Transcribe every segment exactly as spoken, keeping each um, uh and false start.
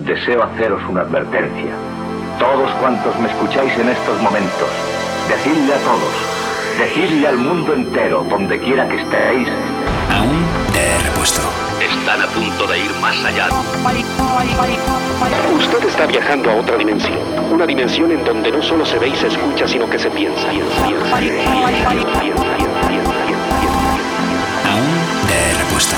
deseo haceros una advertencia. Todos cuantos me escucháis en estos momentos, decidle a todos, decidle al mundo entero, donde quiera que estéis. Aún de repuesto. Están a punto de ir más allá. Usted está viajando a otra dimensión. Una dimensión en donde no solo se ve y se escucha, sino que se piensa. Aún de repuesto.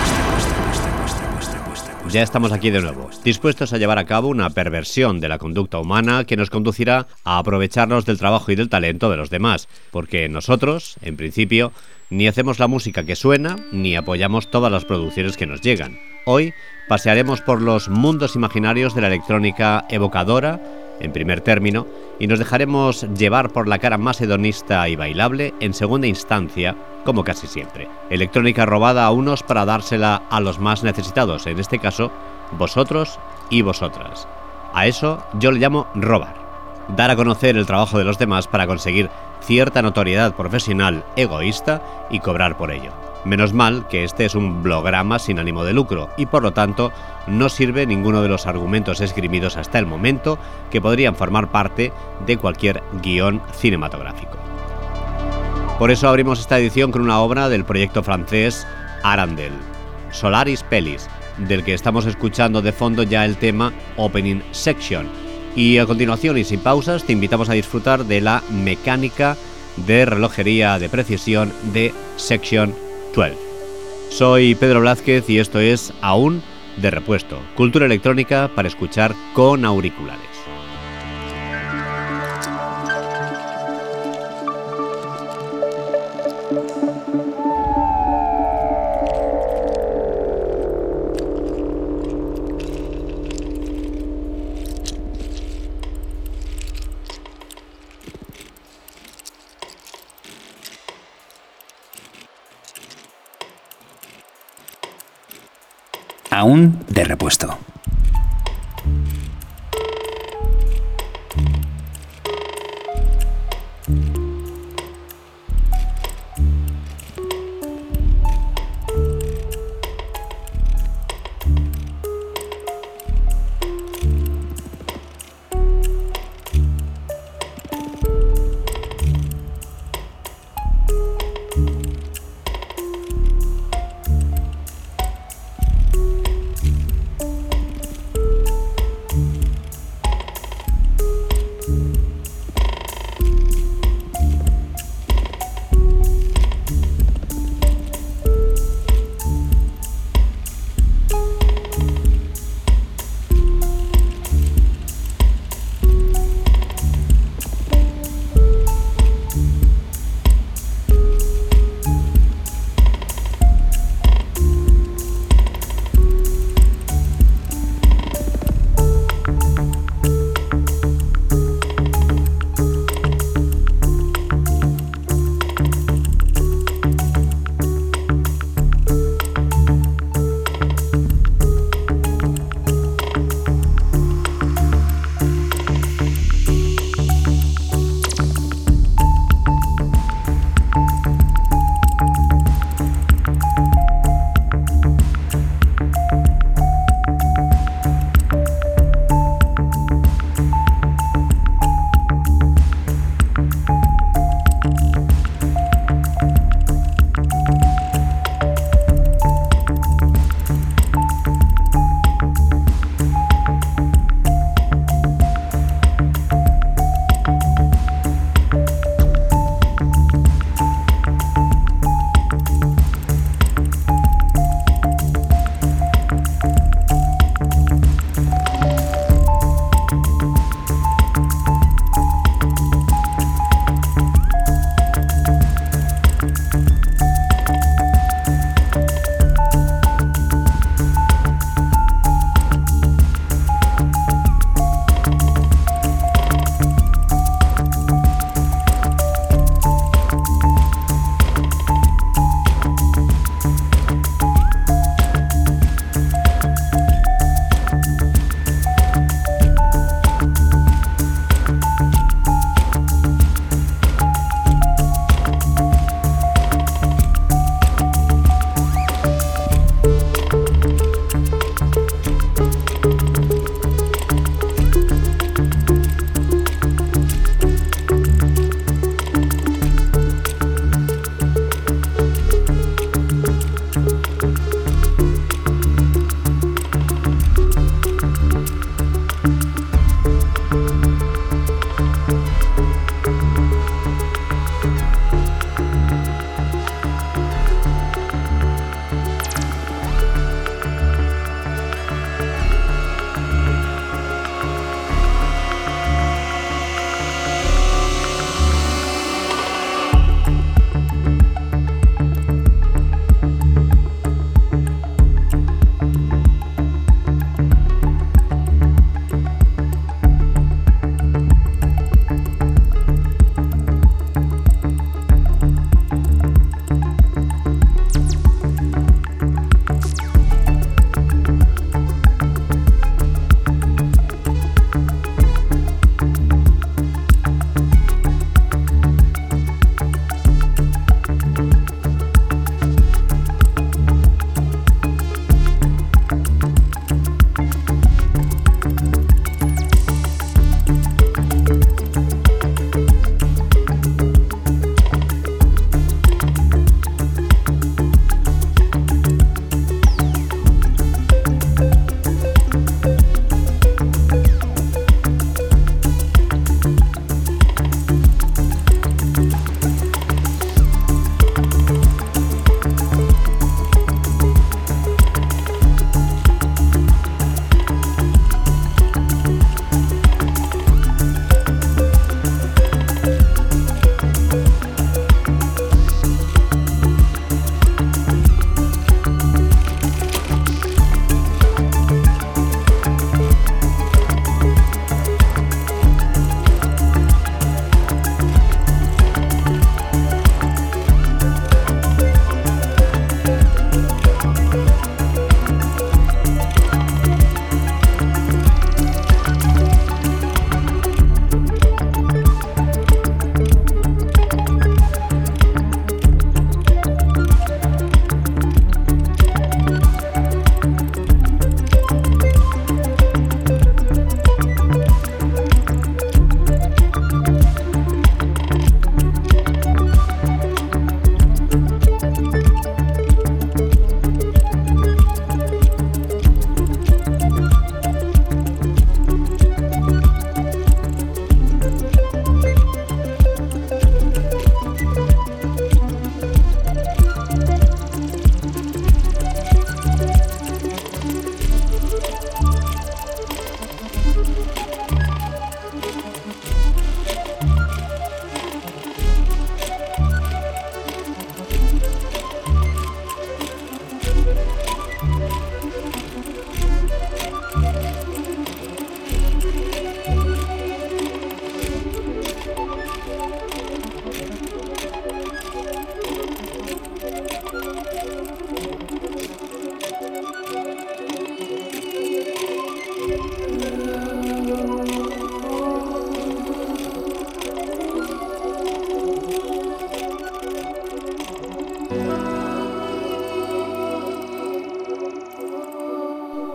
Ya estamos aquí de nuevo, dispuestos a llevar a cabo una perversión de la conducta humana que nos conducirá a aprovecharnos del trabajo y del talento de los demás, porque nosotros, en principio, ni hacemos la música que suena, ni apoyamos todas las producciones que nos llegan. Hoy pasearemos por los mundos imaginarios de la electrónica evocadora, en primer término, y nos dejaremos llevar por la cara más hedonista y bailable en segunda instancia, como casi siempre. Electrónica robada a unos para dársela a los más necesitados, en este caso, vosotros y vosotras. A eso yo le llamo robar. Dar a conocer el trabajo de los demás para conseguir cierta notoriedad profesional egoísta y cobrar por ello. Menos mal que este es un blograma sin ánimo de lucro y por lo tanto no sirve ninguno de los argumentos esgrimidos hasta el momento que podrían formar parte de cualquier guión cinematográfico. Por eso abrimos esta edición con una obra del proyecto francés Arandel, Solaris Pellis, del que estamos escuchando de fondo ya el tema Opening Section. Y a continuación y sin pausas te invitamos a disfrutar de la mecánica de relojería de precisión de Section doce. Soy Pedro Blázquez y esto es Aún de repuesto, cultura electrónica para escuchar con auriculares. Aún de repuesto.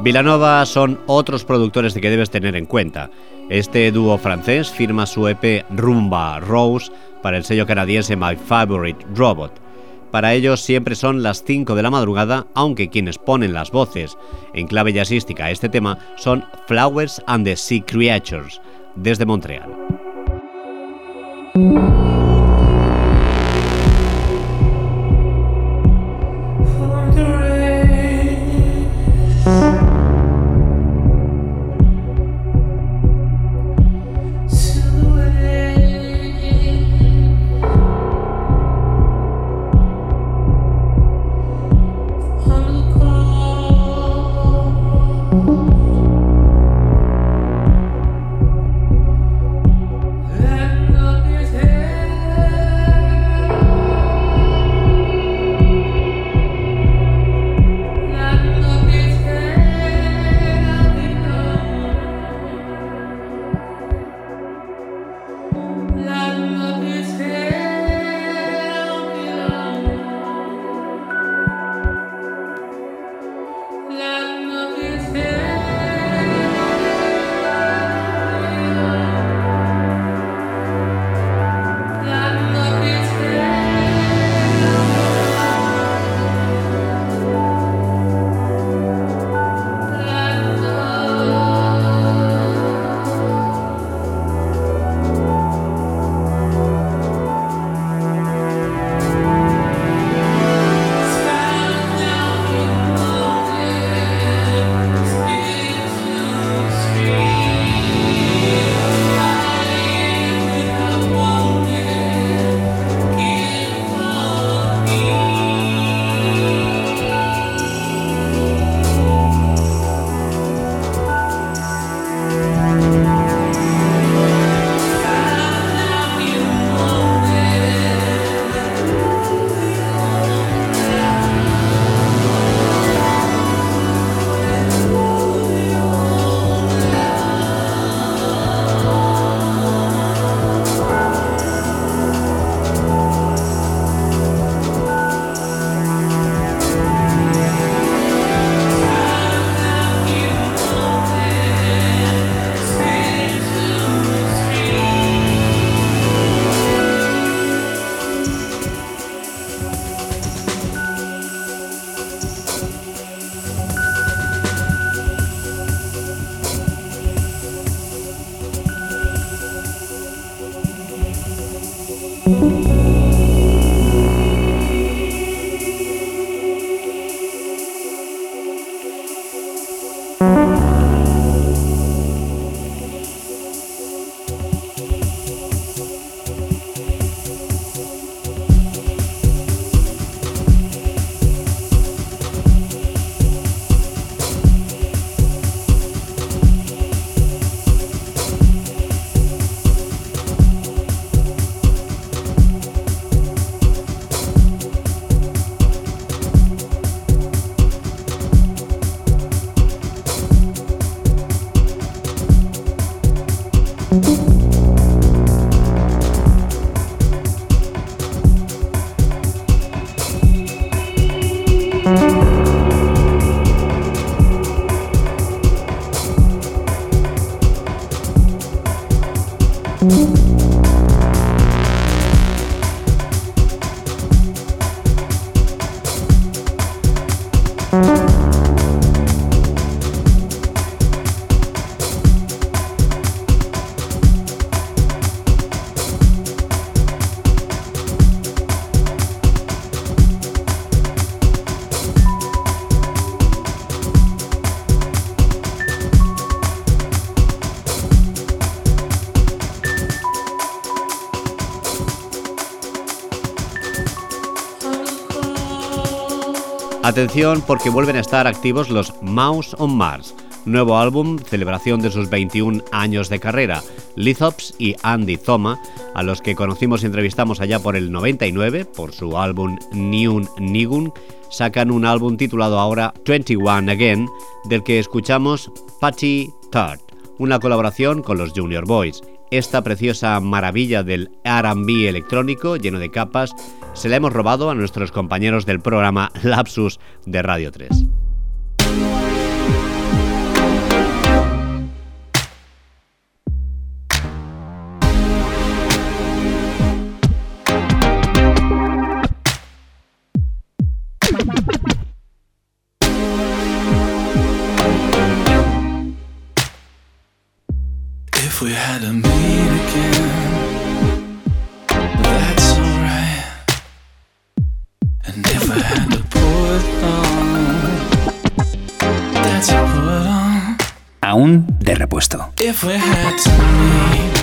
Vilanova son otros productores de que debes tener en cuenta. Este dúo francés firma su E P Rumba Rose para el sello canadiense My Favorite Robot. Para ellos siempre son las cinco de la madrugada, aunque quienes ponen las voces en clave jazzística a este tema son Flowers and the Sea Creatures, desde Montreal. Atención, porque vuelven a estar activos los Mouse on Mars, nuevo álbum, celebración de sus veintiún años de carrera. Lithops y Andy Thoma, a los que conocimos y entrevistamos allá por el noventa y nueve por su álbum Niun Nigun, sacan un álbum titulado ahora veintiuno Again, del que escuchamos Patty Third, una colaboración con los Junior Boys. Esta preciosa maravilla del R and B electrónico lleno de capas se la hemos robado a nuestros compañeros del programa Lapsus de Radio tres. If we had to meet again, that's alright. And if I had to put on, that's a put on. Aún de repuesto. If we had to meet,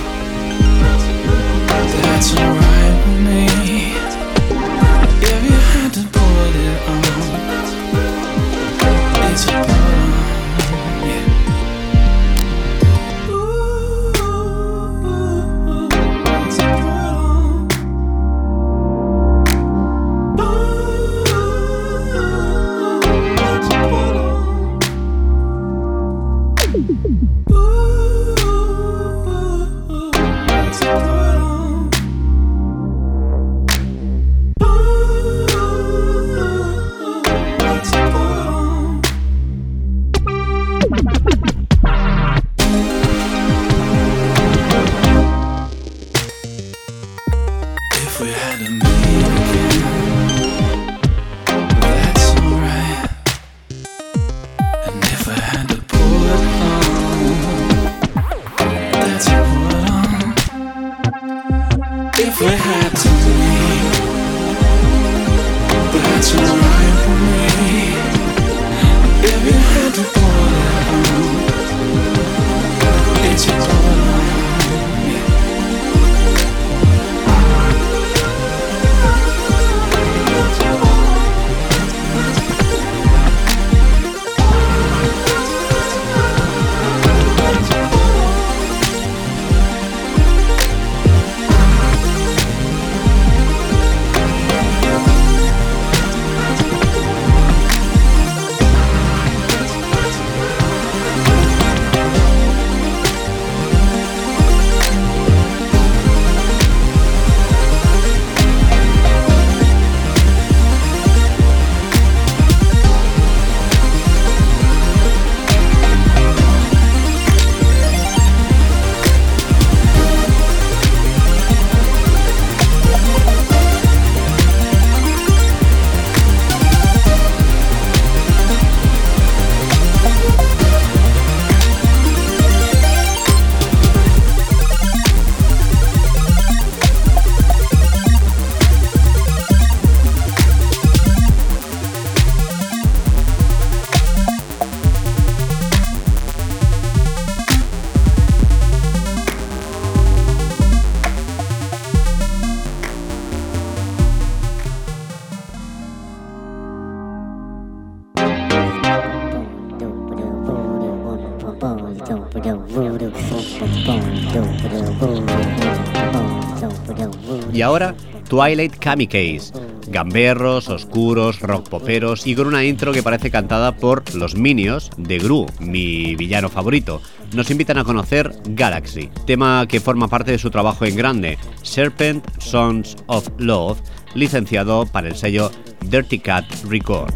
that's alright with me. If you had to put it on, it's a put on. Y ahora, Twilight Kamikaze, gamberros, oscuros, rock poperos y con una intro que parece cantada por los Minions de Gru, mi villano favorito. Nos invitan a conocer Galaxy, tema que forma parte de su trabajo en grande, Serpent Sons of Love, licenciado para el sello Dirty Cat Records.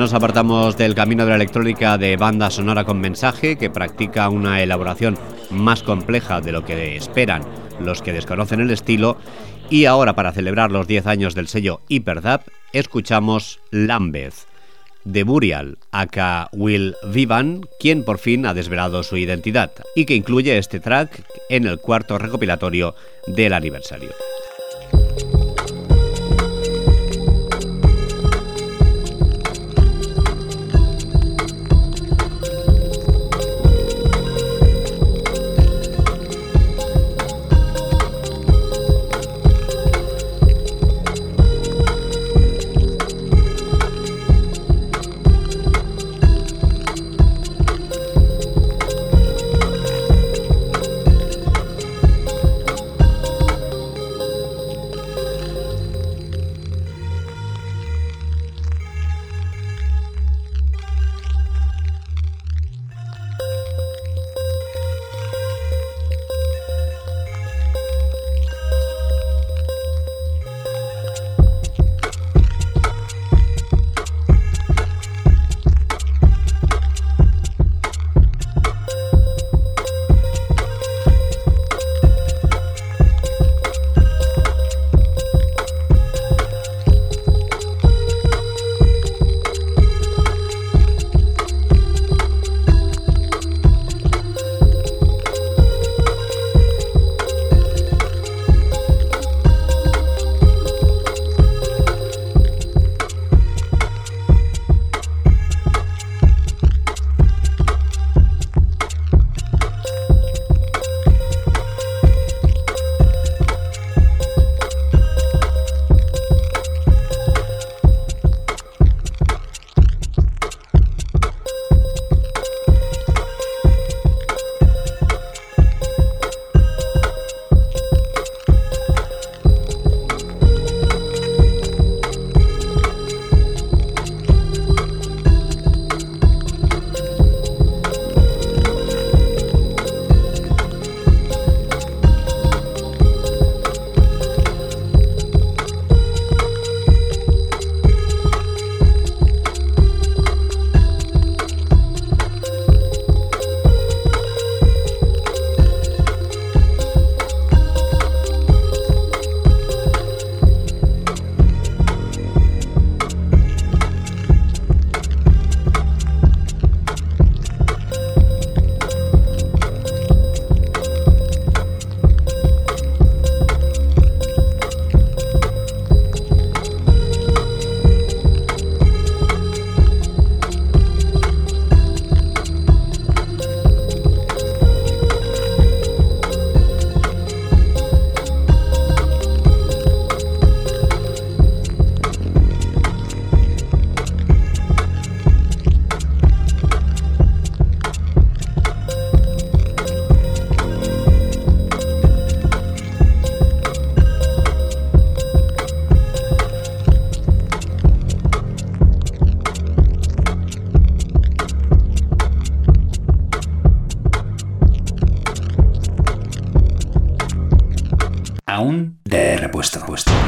nos apartamos del camino de la electrónica de banda sonora con mensaje, que practica una elaboración más compleja de lo que esperan los que desconocen el estilo. Y ahora, para celebrar los diez años del sello Hyperdub, escuchamos Lambeth, de Burial, aka Will Vivan, quien por fin ha desvelado su identidad, y que incluye este track en el cuarto recopilatorio del aniversario. Aún de repuesto.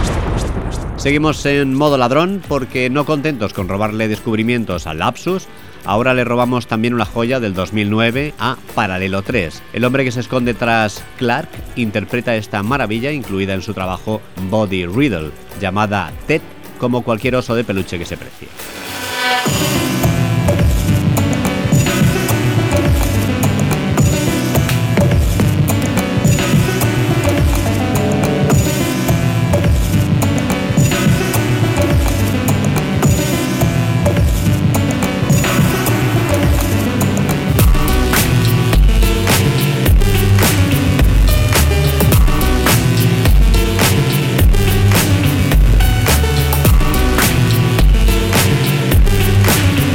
Seguimos en modo ladrón porque, no contentos con robarle descubrimientos a Lapsus, ahora le robamos también una joya del dos mil nueve a Paralelo tres. El hombre que se esconde tras Clark interpreta esta maravilla incluida en su trabajo Body Riddle, llamada Ted, como cualquier oso de peluche que se precie. We'll be right back.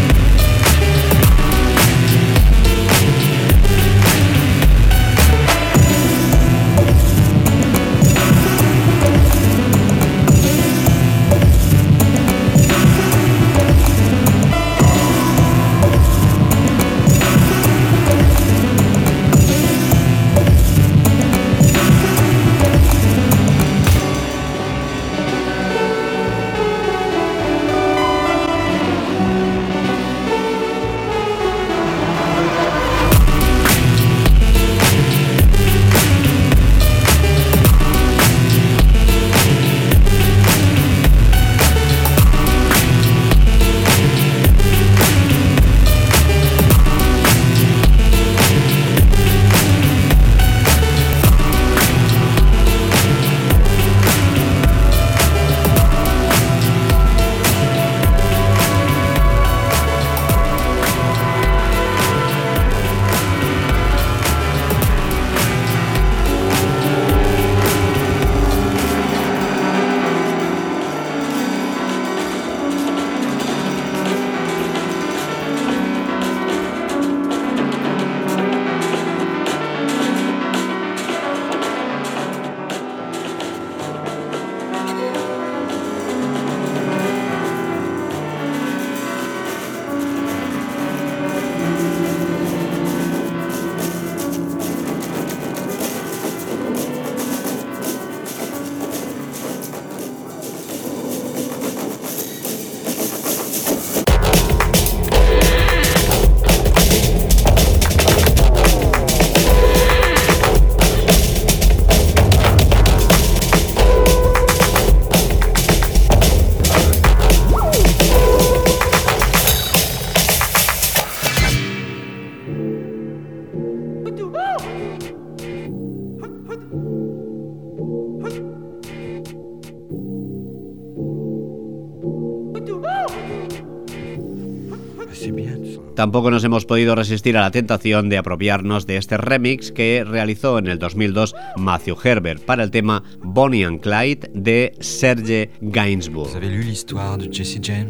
Tampoco nos hemos podido resistir a la tentación de apropiarnos de este remix que realizó en el dos mil dos Matthew Herbert para el tema Bonnie and Clyde de Serge Gainsbourg. Vous avez lu l'histoire de Jesse James?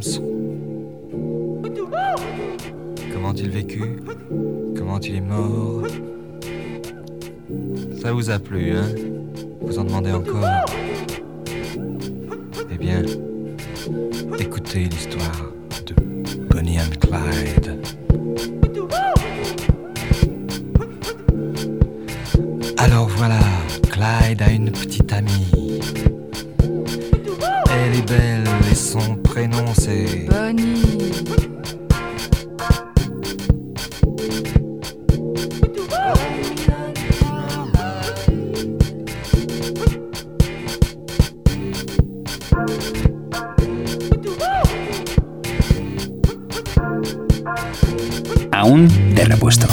Comment il vécu? Comment il est mort? Ça vous a plu, hein? Vous en demandez encore? Eh bien, écoutez l'histoire de Bonnie and Clyde. Alors voilà, Clyde a une petite amie. Elle est belle et son prénom c'est Bonnie. Aún de repuesto.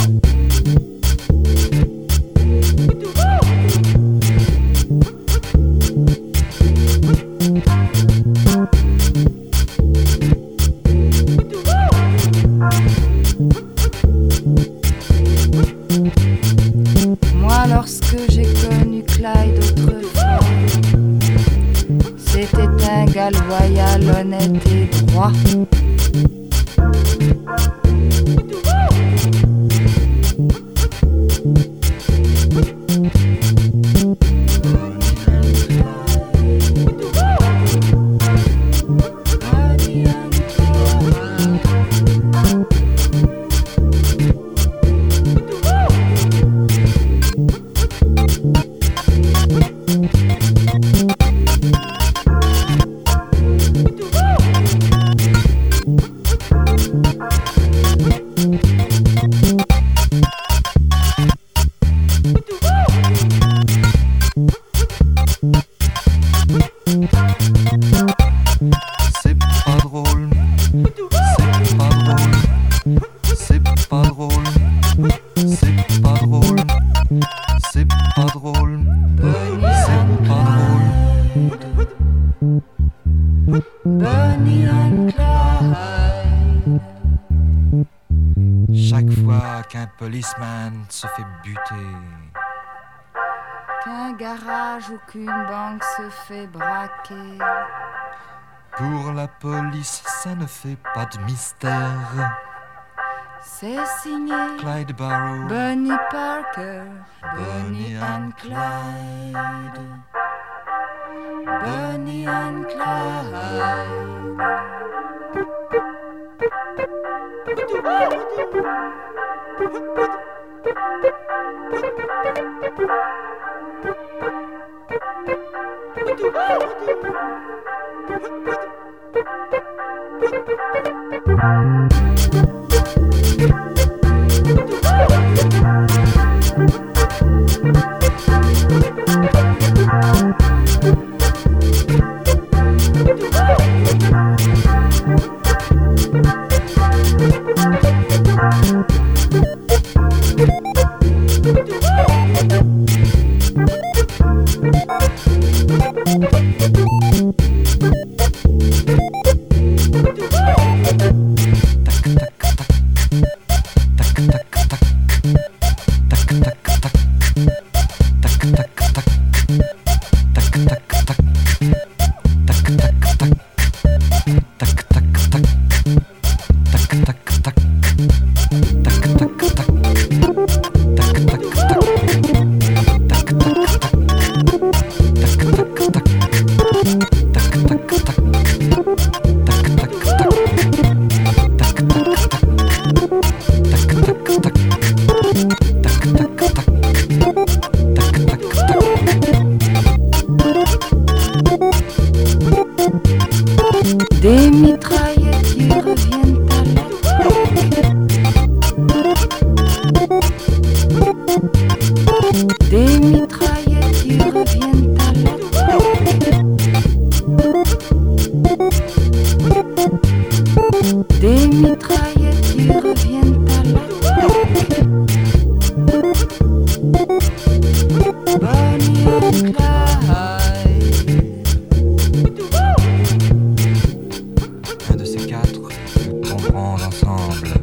Moi, lorsque j'ai connu Clyde autrefois, c'était un gars loyal, honnête et droit. Chaque fois qu'un policeman se fait buter, Qu'un garage ou qu'une banque se fait braquer, pour la police ça ne fait pas de mystère. c'est signé Clyde Barrow, Bonnie Parker, Bonnie and Clyde. Bonnie and Clyde. Des mitraillettes qui reviennent à l'attaque. Des mitraillettes qui reviennent à l'attaque. Des mitraillettes qui reviennent à l'attaque. Bonnie and Clyde. Un de ces quatre, nous tomberons ensemble.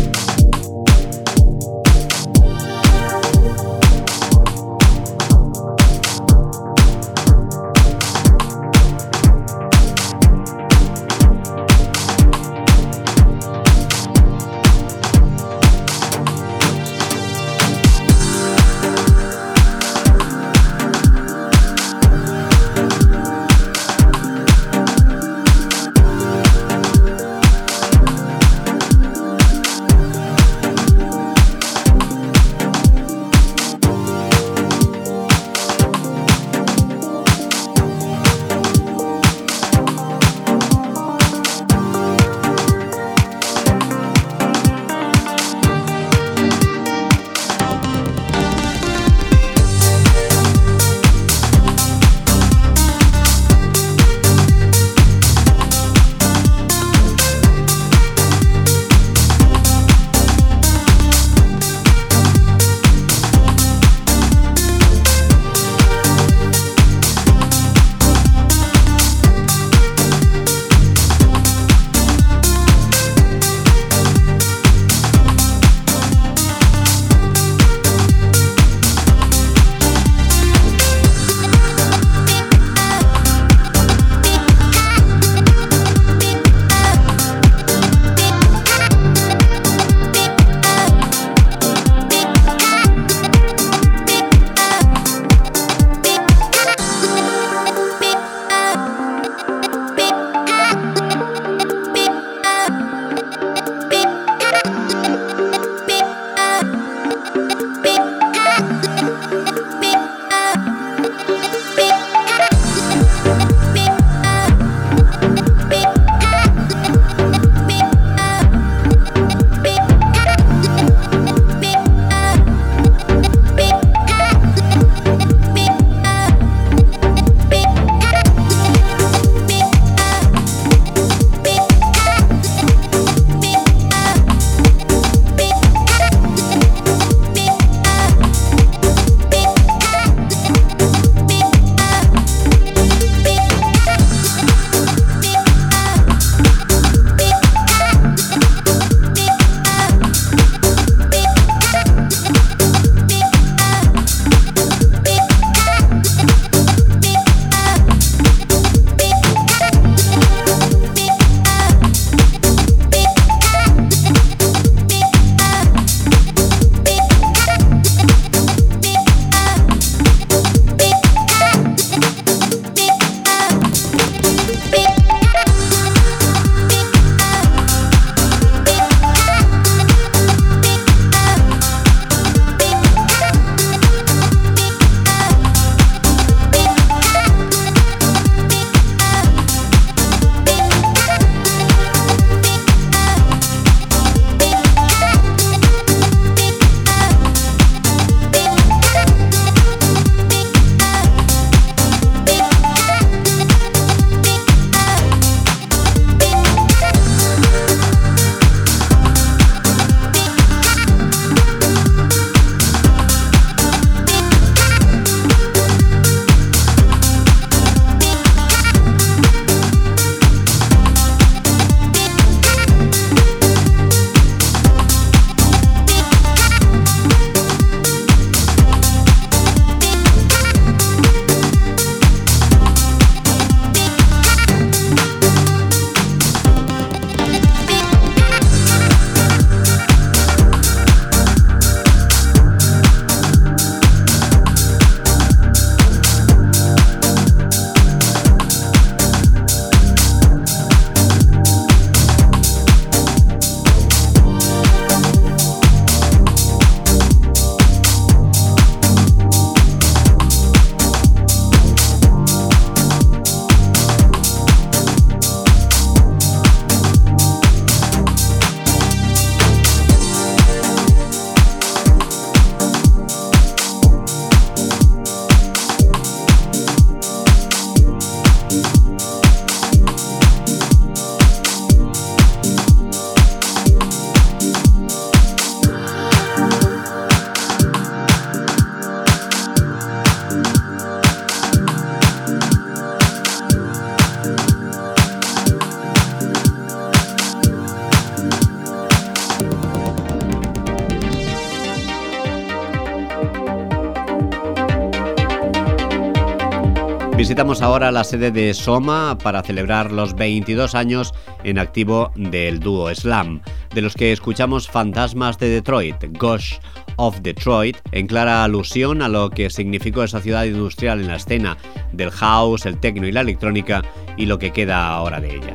Visitamos ahora la sede de Soma para celebrar los veintidós años en activo del dúo Slam, de los que escuchamos Fantasmas de Detroit, Ghosts of Detroit, en clara alusión a lo que significó esa ciudad industrial en la escena del house, el techno y la electrónica, y lo que queda ahora de ella.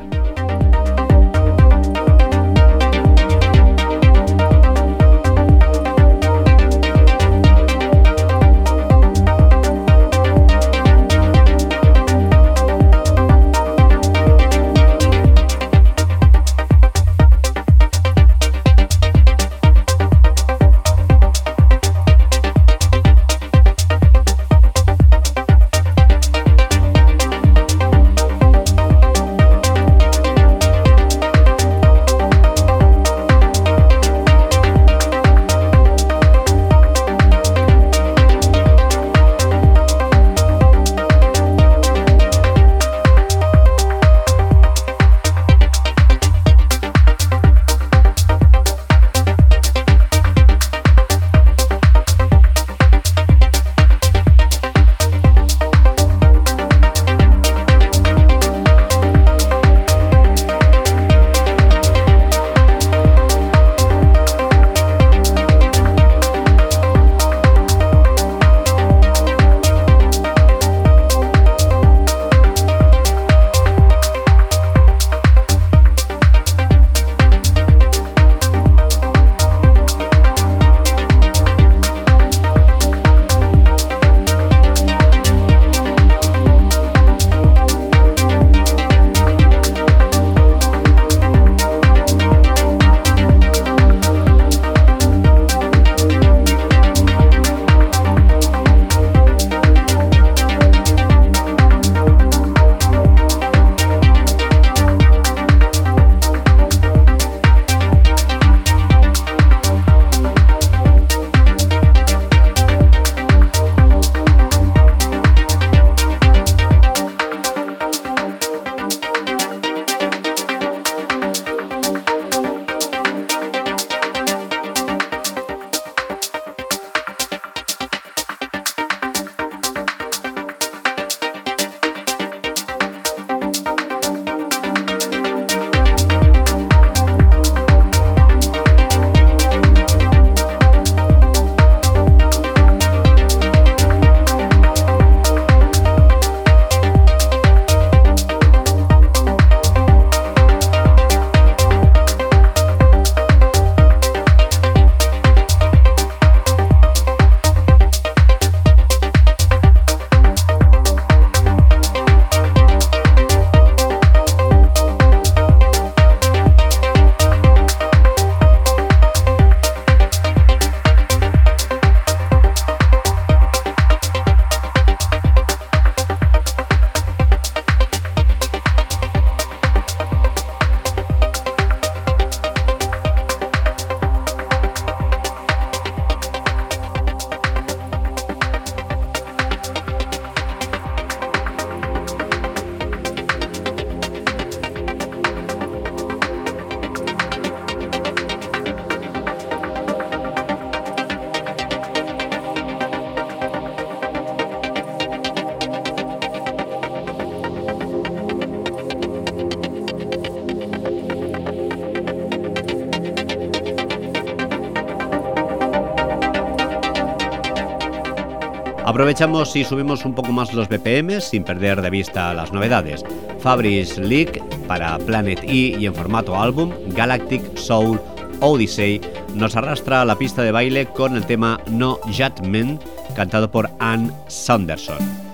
Aprovechamos y subimos un poco más los B P M sin perder de vista las novedades. Fabrice League para Planet E y en formato álbum, Galactic Soul Odyssey nos arrastra a la pista de baile con el tema No Judgment, cantado por Ann Sanderson.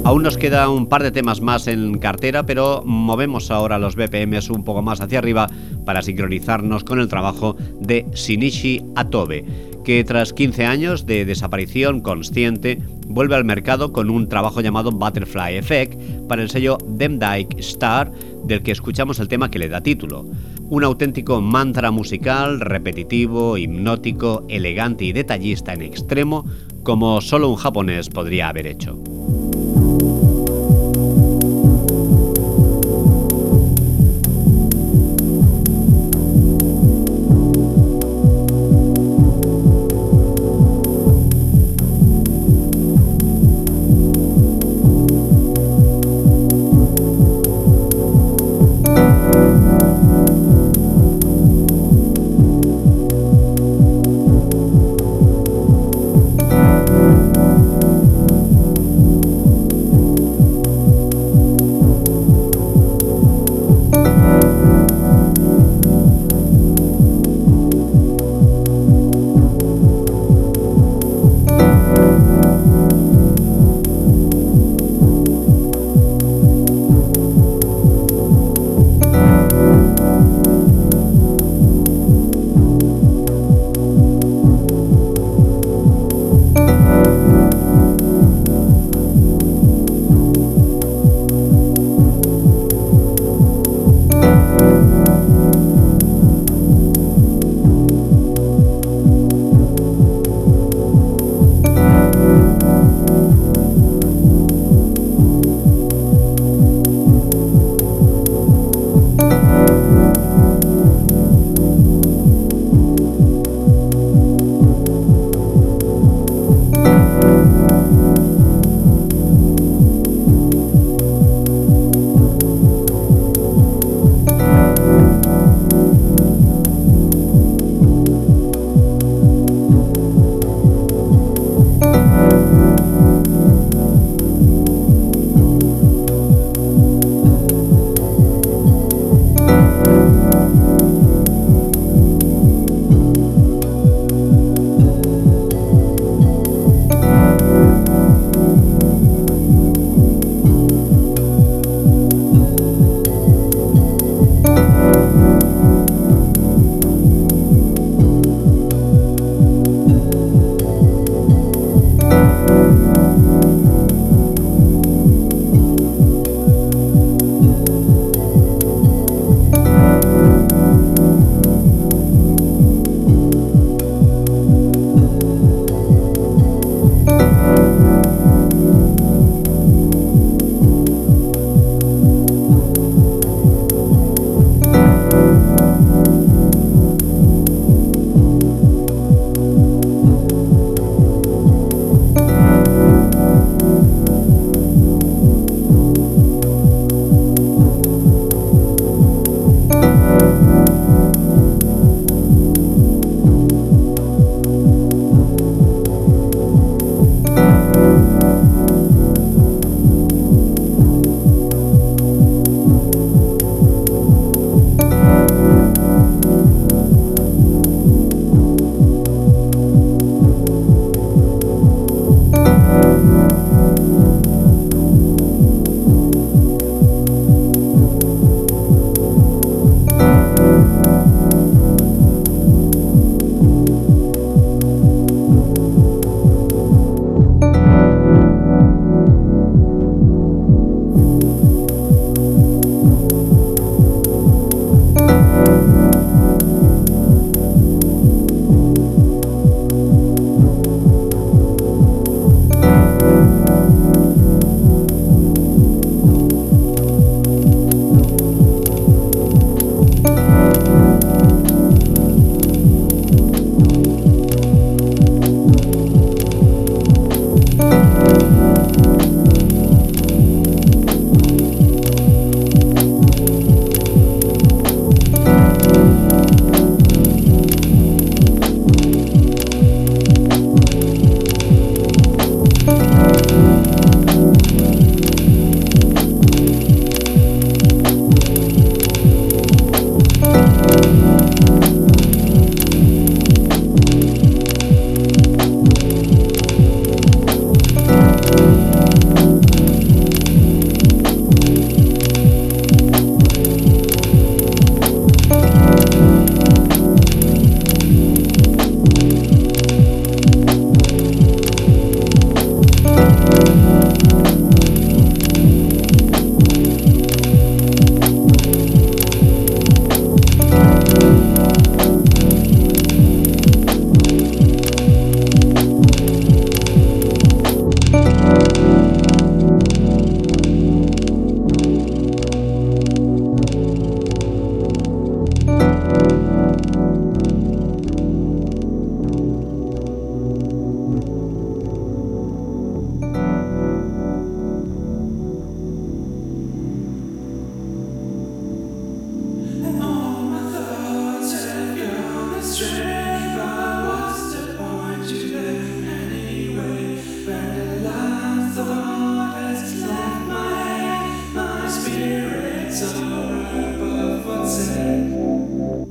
Aún nos queda un par de temas más en cartera, pero movemos ahora los B P Ms un poco más hacia arriba para sincronizarnos con el trabajo de Shinichi Atobe, que tras quince años de desaparición consciente vuelve al mercado con un trabajo llamado Butterfly Effect para el sello Demdike Star, del que escuchamos el tema que le da título. Un auténtico mantra musical, repetitivo, hipnótico, elegante y detallista en extremo, como solo un japonés podría haber hecho.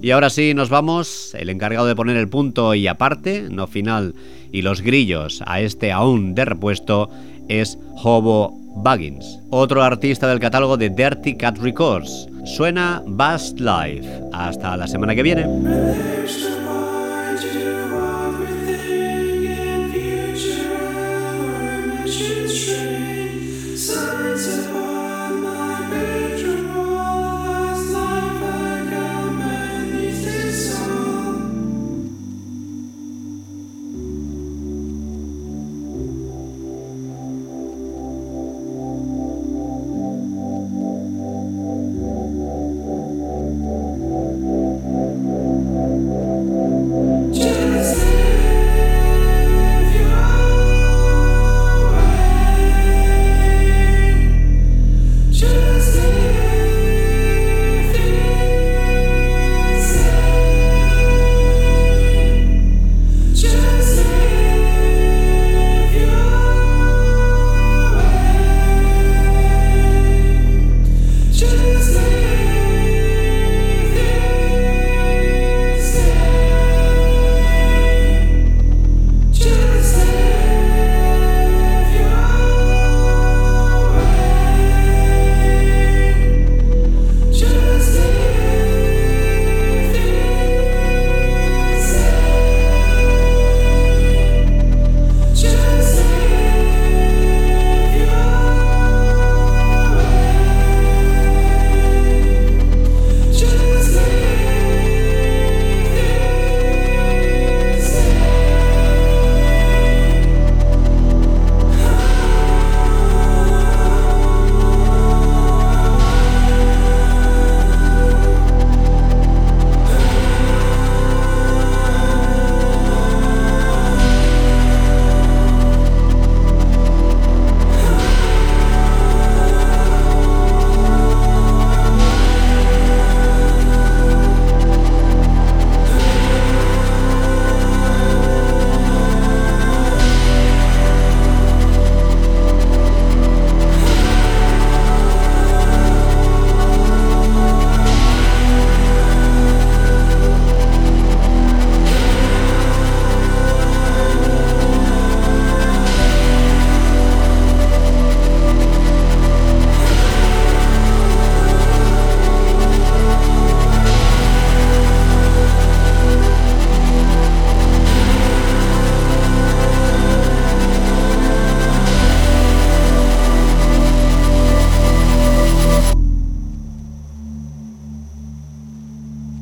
Y ahora sí, nos vamos. El encargado de poner el punto y aparte, no final, y los grillos a este aún de repuesto es Hobo Baggins, otro artista del catálogo de Dirty Cat Records. Suena Bast Life. Hasta la semana que viene.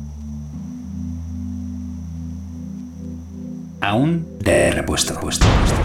Aún de repuesto. repuesto, repuesto.